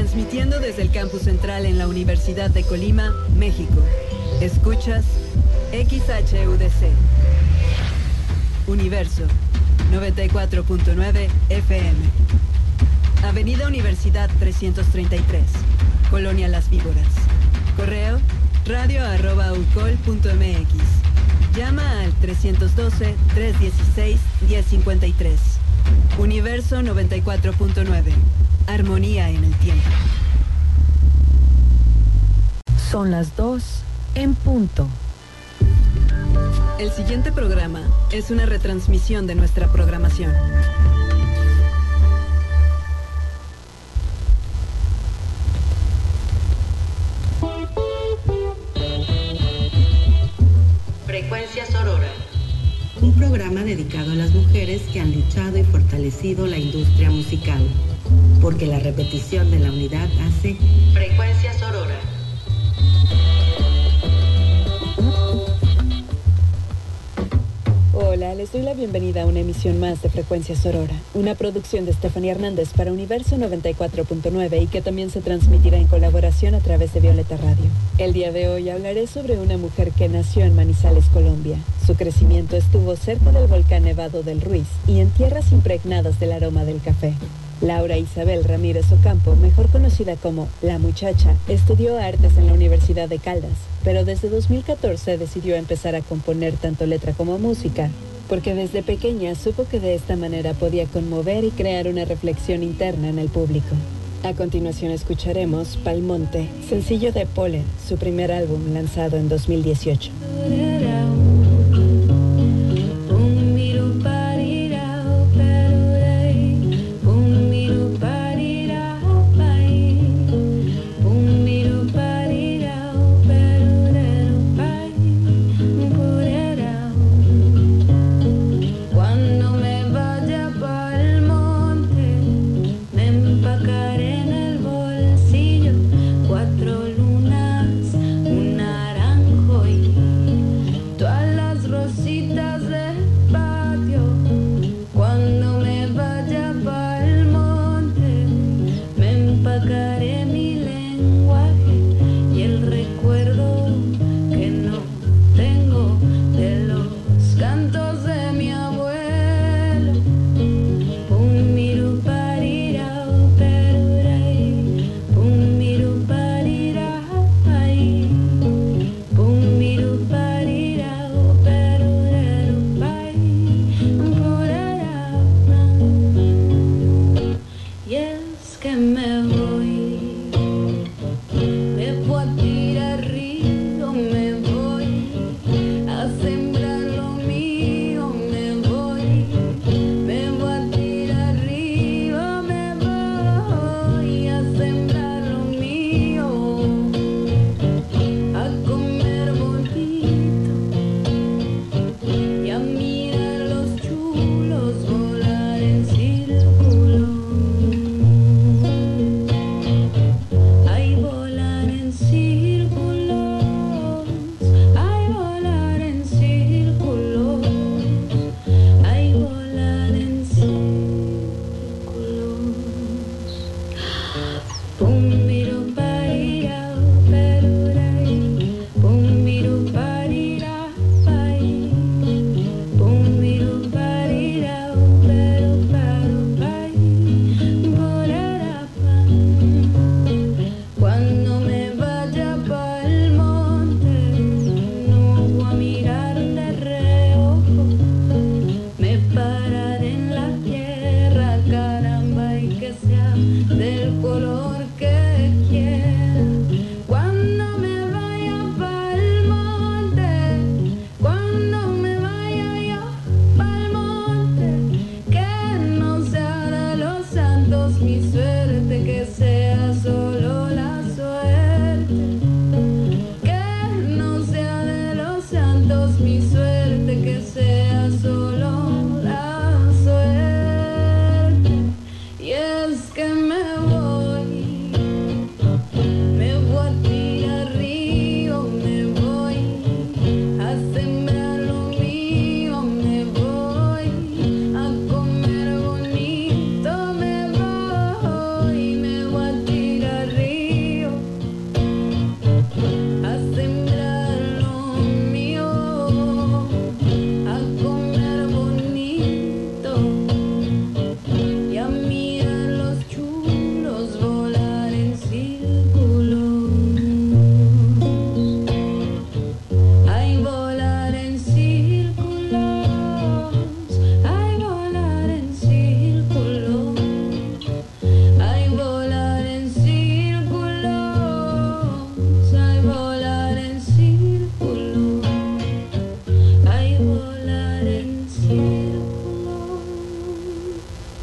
Transmitiendo desde el campus central en la Universidad de Colima, México. Escuchas XHUDC. Universo 94.9 FM. Avenida Universidad 333, Colonia Las Víboras. Correo radio@ucol.mx. Llama al 312-316-1053. Universo 94.9. Armonía en el tiempo. Son las 2 en punto. El siguiente programa es una retransmisión de nuestra programación. Frecuencia Sorora. Un programa dedicado a las mujeres que han luchado y fortalecido la industria musical. Porque la repetición de la unidad hace Frecuencia Sorora. Hola, les doy la bienvenida a una emisión más de Frecuencia Sorora, una producción de Estefanía Hernández para Universo 94.9 y que también se transmitirá en colaboración a través de Violeta Radio. El día de hoy hablaré sobre una mujer que nació en Manizales, Colombia. Su crecimiento estuvo cerca del volcán Nevado del Ruiz y en tierras impregnadas del aroma del café. Laura Isabel Ramírez Ocampo, mejor conocida como La Muchacha, estudió artes en la Universidad de Caldas, pero desde 2014 decidió empezar a componer tanto letra como música, porque desde pequeña supo que de esta manera podía conmover y crear una reflexión interna en el público. A continuación escucharemos Palmonte, sencillo de Polen, su primer álbum lanzado en 2018.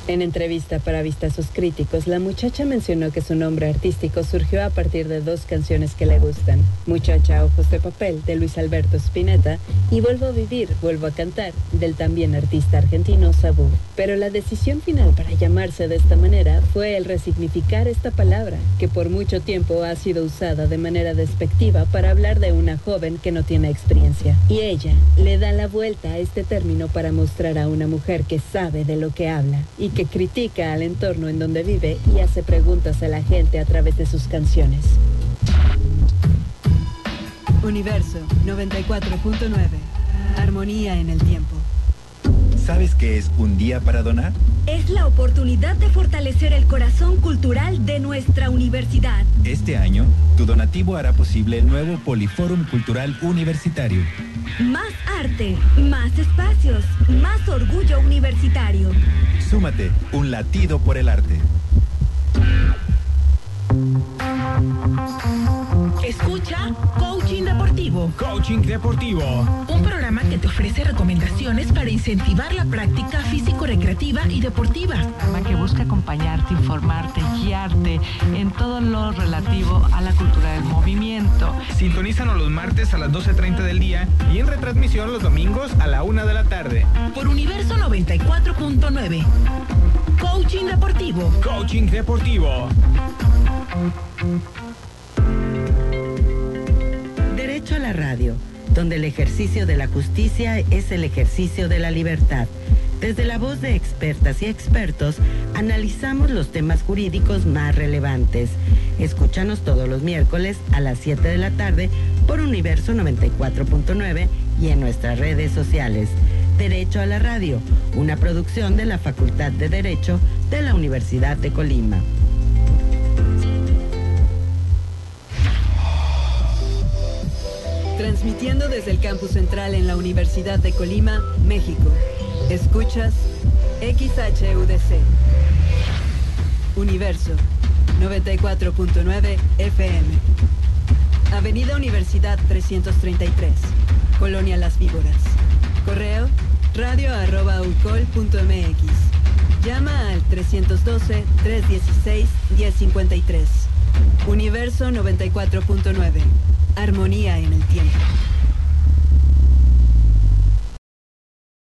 En entrevista para Vistazos Críticos, la muchacha mencionó que su nombre artístico surgió a partir de 2 canciones que le gustan: Muchacha Ojos de Papel, de Luis Alberto Spinetta, y Vuelvo a Vivir, Vuelvo a Cantar, del también artista argentino Sabú. Pero la decisión final para llamarse de esta manera fue el resignificar esta palabra, que por mucho tiempo ha sido usada de manera despectiva para hablar de una joven que no tiene experiencia. Y ella le da la vuelta a este término para mostrar a una mujer que sabe de lo que habla y que critica al entorno en donde vive y hace preguntas a la gente a través de sus canciones. Universo 94.9. Armonía en el tiempo. ¿Sabes qué es un día para donar? Es la oportunidad de fortalecer el corazón cultural de nuestra universidad. Este año, tu donativo hará posible el nuevo Poliforum Cultural Universitario. Más arte, más espacios, más orgullo universitario. Súmate, un latido por el arte. Escucha Coaching Deportivo. Coaching Deportivo. Un programa que te ofrece recomendaciones para incentivar la práctica físico-recreativa y deportiva. Que busca acompañarte, informarte, guiarte en todo lo relativo a la cultura del movimiento. Sintonízanos los martes a las 12:30 del día y en retransmisión los domingos a la 1 de la tarde. Por Universo 94.9. Coaching Deportivo. Coaching Deportivo. Derecho a la radio, donde el ejercicio de la justicia es el ejercicio de la libertad. Desde la voz de expertas y expertos, analizamos los temas jurídicos más relevantes. Escúchanos todos los miércoles a las 7 de la tarde por Universo 94.9 y en nuestras redes sociales. Derecho a la radio, una producción de la Facultad de Derecho de la Universidad de Colima. Transmitiendo desde el campus central en la Universidad de Colima, México. Escuchas XHUDC. Universo 94.9 FM. Avenida Universidad 333, Colonia Las Víboras. Correo radio@ucol.mx. Llama al 312-316-1053. Universo 94.9. Armonía en el tiempo.